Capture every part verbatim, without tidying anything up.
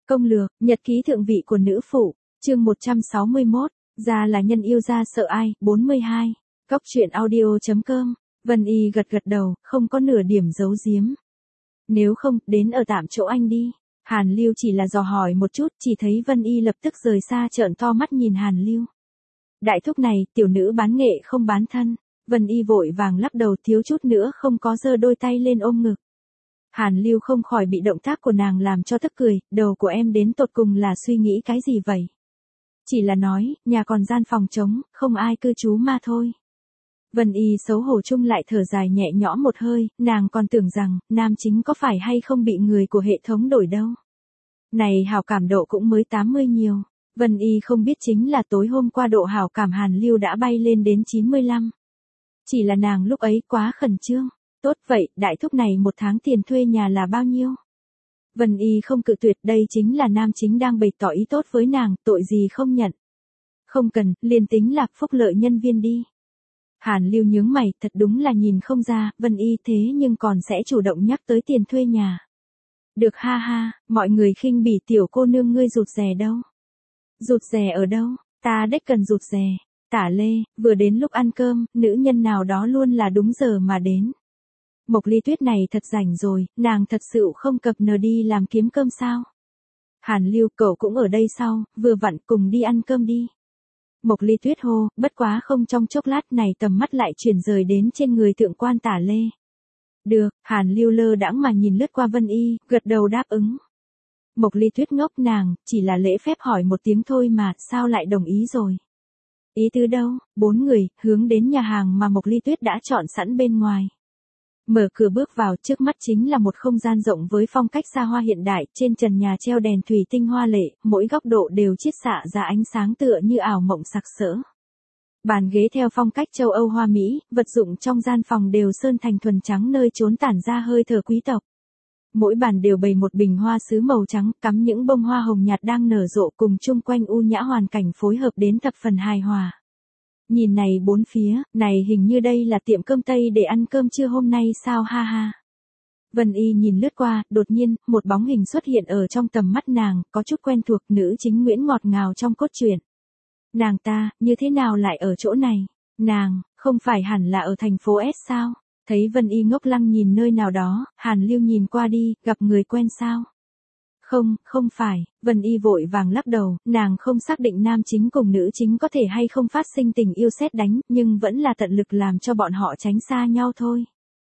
Công lược, nhật ký thượng vị của nữ phụ, chương một trăm sáu mươi mốt, ra là nhân yêu ra sợ ai, bốn mươi hai, Cóc truyện audio.com, Vân Y gật gật đầu, không có nửa điểm giấu giếm. Nếu không, đến ở tạm chỗ anh đi. Hàn Lưu chỉ là dò hỏi một chút, chỉ thấy Vân Y lập tức rời xa trợn to mắt nhìn Hàn Lưu. Đại thúc này, tiểu nữ bán nghệ không bán thân. Vân Y vội vàng lắc đầu thiếu chút nữa không có giơ đôi tay lên ôm ngực. Hàn Lưu không khỏi bị động tác của nàng làm cho tức cười, đầu của em đến tột cùng là suy nghĩ cái gì vậy? Chỉ là nói, nhà còn gian phòng trống, không ai cư trú mà thôi. Vân Y xấu hổ chung lại thở dài nhẹ nhõm một hơi, nàng còn tưởng rằng, nam chính có phải hay không bị người của hệ thống đổi đâu. Này hảo cảm độ cũng mới tám mươi nhiều, Vân Y không biết chính là tối hôm qua độ hảo cảm Hàn Lưu đã bay lên đến chín mươi lăm. Chỉ là nàng lúc ấy quá khẩn trương. Tốt vậy, đại thúc này một tháng tiền thuê nhà là bao nhiêu? Vân Y không cự tuyệt, đây chính là nam chính đang bày tỏ ý tốt với nàng, tội gì không nhận. Không cần, liền tính là phúc lợi nhân viên đi. Hàn Lưu nhướng mày, thật đúng là nhìn không ra, Vân Y thế nhưng còn sẽ chủ động nhắc tới tiền thuê nhà. Được ha ha, mọi người khinh bỉ tiểu cô nương ngươi rụt rè đâu? Rụt rè ở đâu? Ta đếch cần rụt rè. Tả Lê, vừa đến lúc ăn cơm, nữ nhân nào đó luôn là đúng giờ mà đến. Mộc Ly Tuyết này thật rảnh rồi, nàng thật sự không cập nờ đi làm kiếm cơm sao? Hàn Lưu, cậu cũng ở đây sao, vừa vặn cùng đi ăn cơm đi. Mộc Ly Tuyết hô, bất quá không trong chốc lát này tầm mắt lại chuyển rời đến trên người thượng quan Tả Lê. Được, Hàn Lưu lơ đãng mà nhìn lướt qua Vân Y, gật đầu đáp ứng. Mộc Ly Tuyết ngốc nàng, chỉ là lễ phép hỏi một tiếng thôi mà, sao lại đồng ý rồi? Ý tứ đâu? Bốn người, hướng đến nhà hàng mà Mộc Ly Tuyết đã chọn sẵn bên ngoài. Mở cửa bước vào, trước mắt chính là một không gian rộng với phong cách xa hoa hiện đại, trên trần nhà treo đèn thủy tinh hoa lệ, mỗi góc độ đều chiết xạ ra ánh sáng tựa như ảo mộng sặc sỡ. Bàn ghế theo phong cách châu Âu hoa Mỹ, vật dụng trong gian phòng đều sơn thành thuần trắng nơi trốn tản ra hơi thở quý tộc. Mỗi bàn đều bày một bình hoa sứ màu trắng, cắm những bông hoa hồng nhạt đang nở rộ cùng chung quanh u nhã hoàn cảnh phối hợp đến thập phần hài hòa. Nhìn này bốn phía, này hình như đây là tiệm cơm Tây để ăn cơm trưa hôm nay sao ha ha. Vân Y nhìn lướt qua, đột nhiên, một bóng hình xuất hiện ở trong tầm mắt nàng, có chút quen thuộc nữ chính Nguyễn ngọt ngào trong cốt truyện. Nàng ta, như thế nào lại ở chỗ này? Nàng, không phải hẳn là ở thành phố S sao? Thấy Vân Y ngốc lăng nhìn nơi nào đó, Hàn Lưu nhìn qua đi, gặp người quen sao? Không, không phải, Vân Y vội vàng lắc đầu, nàng không xác định nam chính cùng nữ chính có thể hay không phát sinh tình yêu sét đánh, nhưng vẫn là tận lực làm cho bọn họ tránh xa nhau thôi.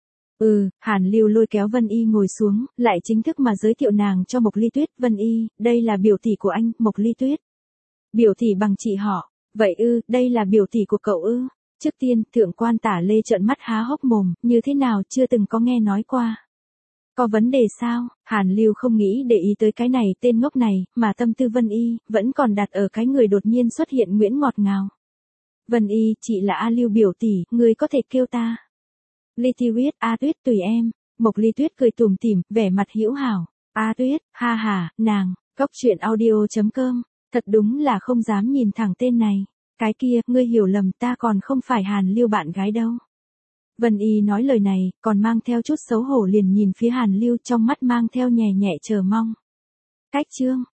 Ừ, Hàn Lưu lôi kéo Vân Y ngồi xuống, lại chính thức mà giới thiệu nàng cho Mộc Ly Tuyết. Vân Y, đây là biểu tỷ của anh, Mộc Ly Tuyết. Biểu tỷ bằng chị họ, vậy ư, đây là biểu tỷ của cậu ư? Trước tiên, thượng quan Tả Lê trợn mắt há hốc mồm, như thế nào chưa từng có nghe nói qua. Có vấn đề sao? Hàn Lưu không nghĩ để ý tới cái này tên ngốc này, mà tâm tư Vân Y, vẫn còn đặt ở cái người đột nhiên xuất hiện Nguyễn ngọt ngào. Vân Y, chị là A Lưu biểu tỷ, người có thể kêu ta. Ly Tuyết, A Tuyết tùy em. Mộc Ly Tuyết cười tủm tỉm, vẻ mặt hữu hảo. A Tuyết, ha ha, nàng, Cóc truyện audio.com, thật đúng là không dám nhìn thẳng tên này. Cái kia, ngươi hiểu lầm, ta còn không phải Hàn Lưu bạn gái đâu. Vân Y nói lời này, còn mang theo chút xấu hổ liền nhìn phía Hàn Lưu, trong mắt mang theo nhẹ nhẹ chờ mong. Cách chương,